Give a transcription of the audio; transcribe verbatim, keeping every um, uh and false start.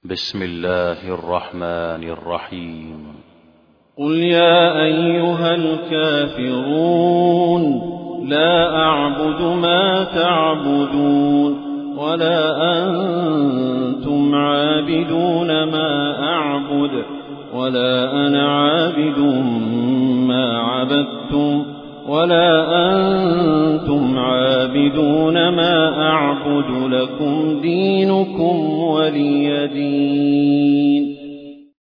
بسم الله الرحمن الرحيم قل يا أيها الكافرون لا أعبد ما تعبدون ولا أنتم عابدون ما أعبد ولا أنا عابد ما عبدتم ولا أنتم عابدون ما أعبد لكم